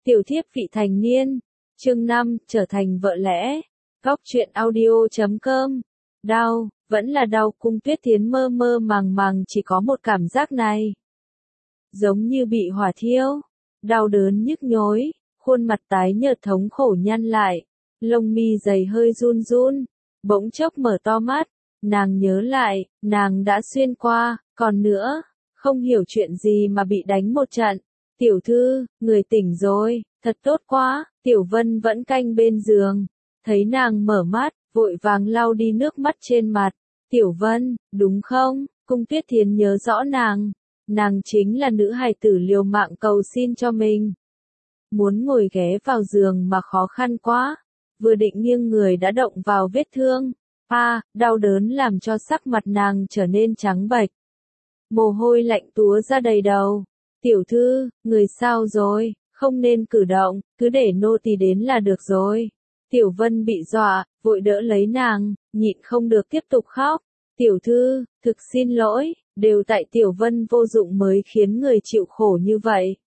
Tiểu thiếp vị thành niên. Chương 5, trở thành vợ lẽ. Góc truyện audio.com. Đau, vẫn là đau. Cung Tuyết Thiến mơ mơ màng màng chỉ có một cảm giác này. Giống như bị hỏa thiêu. Đau đớn nhức nhối, khuôn mặt tái nhợt thống khổ nhăn lại. Lông mi dày hơi run run. Bỗng chốc mở to mắt. Nàng nhớ lại, nàng đã xuyên qua, còn nữa, không hiểu chuyện gì mà bị đánh một trận. Tiểu thư, người tỉnh rồi, thật tốt quá. Tiểu Vân vẫn canh bên giường. Thấy nàng mở mắt, vội vàng lau đi nước mắt trên mặt. Tiểu Vân, đúng không? Cung Tuyết Thiến nhớ rõ nàng. Nàng chính là nữ hài tử liều mạng cầu xin cho mình. Muốn ngồi ghé vào giường mà khó khăn quá. Vừa định nghiêng người đã động vào vết thương. Đau đớn làm cho sắc mặt nàng trở nên trắng bệch. Mồ hôi lạnh túa ra đầy đầu. Tiểu thư, người sao rồi, không nên cử động, cứ để nô tỳ đến là được rồi. Tiểu Vân bị dọa, vội đỡ lấy nàng, nhịn không được tiếp tục khóc. Tiểu thư, thực xin lỗi, đều tại Tiểu Vân vô dụng mới khiến người chịu khổ như vậy.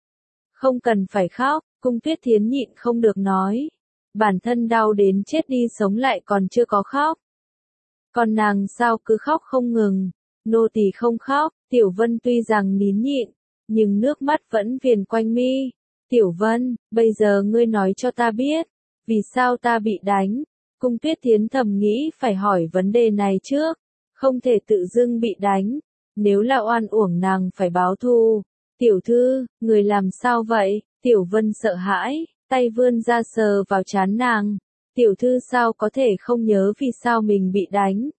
Không cần phải khóc, Cung Tuyết Thiến nhịn không được nói. Bản thân đau đến chết đi sống lại còn chưa có khóc. Còn nàng sao cứ khóc không ngừng. Nô tỳ không khóc. Tiểu Vân tuy rằng nín nhịn, nhưng nước mắt vẫn viền quanh mi. Tiểu Vân, bây giờ ngươi nói cho ta biết, vì sao ta bị đánh? Cung Tuyết Thiến thầm nghĩ phải hỏi vấn đề này trước, không thể tự dưng bị đánh, nếu là oan uổng nàng phải báo thù. Tiểu thư, người làm sao vậy? Tiểu Vân sợ hãi, tay vươn ra sờ vào trán nàng. Tiểu thư sao có thể không nhớ vì sao mình bị đánh?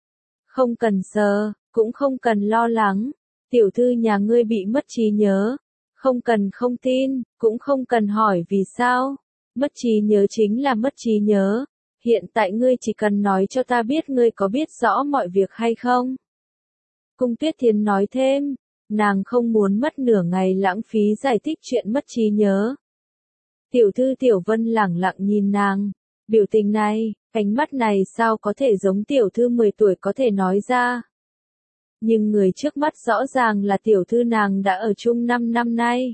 Không cần sờ, cũng không cần lo lắng. Tiểu thư nhà ngươi bị mất trí nhớ. Không cần không tin, cũng không cần hỏi vì sao. Mất trí nhớ chính là mất trí nhớ. Hiện tại ngươi chỉ cần nói cho ta biết ngươi có biết rõ mọi việc hay không. Cung Tuyết Thiến nói thêm, nàng không muốn mất nửa ngày lãng phí giải thích chuyện mất trí nhớ. Tiểu thư Tiểu Vân lẳng lặng nhìn nàng, biểu tình này, ánh mắt này sao có thể giống tiểu thư 10 tuổi có thể nói ra. Nhưng người trước mắt rõ ràng là tiểu thư nàng đã ở chung 5 năm nay.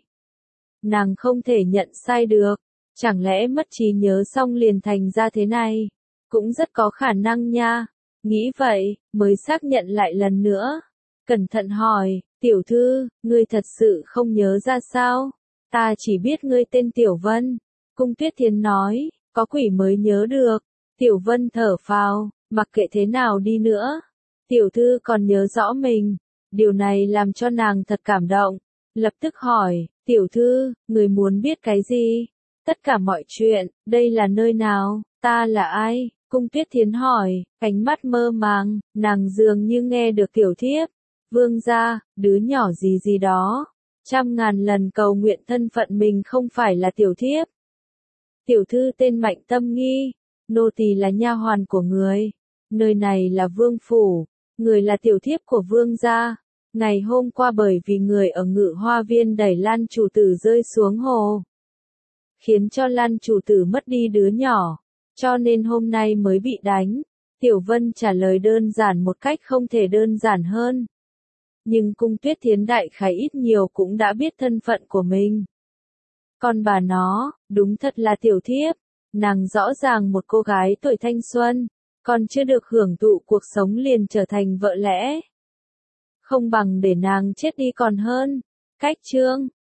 Nàng không thể nhận sai được, chẳng lẽ mất trí nhớ xong liền thành ra thế này, cũng rất có khả năng nha. Nghĩ vậy, mới xác nhận lại lần nữa. Cẩn thận hỏi, tiểu thư, ngươi thật sự không nhớ ra sao? Ta chỉ biết ngươi tên Tiểu Vân. Cung Tuyết Thiến nói, có quỷ mới nhớ được. Tiểu Vân thở phào, mặc kệ thế nào đi nữa. Tiểu thư còn nhớ rõ mình. Điều này làm cho nàng thật cảm động. Lập tức hỏi, tiểu thư, người muốn biết cái gì? Tất cả mọi chuyện, đây là nơi nào? Ta là ai? Cung Tuyết Thiến hỏi, ánh mắt mơ màng, nàng dường như nghe được tiểu thiếp. Vương gia, đứa nhỏ gì gì đó. 100.000 lần cầu nguyện thân phận mình không phải là tiểu thiếp. Tiểu thư tên Mạnh Tâm Nghi, nô tỳ là nha hoàn của người. Nơi này là vương phủ, người là tiểu thiếp của vương gia. Ngày hôm qua bởi vì người ở Ngự Hoa Viên đẩy Lan chủ tử rơi xuống hồ, khiến cho Lan chủ tử mất đi đứa nhỏ, cho nên hôm nay mới bị đánh. Tiểu Vân trả lời đơn giản một cách không thể đơn giản hơn. Nhưng Cung Tuyết Thiến đại khái ít nhiều cũng đã biết thân phận của mình. Còn bà nó, đúng thật là tiểu thiếp. Nàng rõ ràng một cô gái tuổi thanh xuân, còn chưa được hưởng thụ cuộc sống liền trở thành vợ lẽ. Không bằng để nàng chết đi còn hơn. Cách chương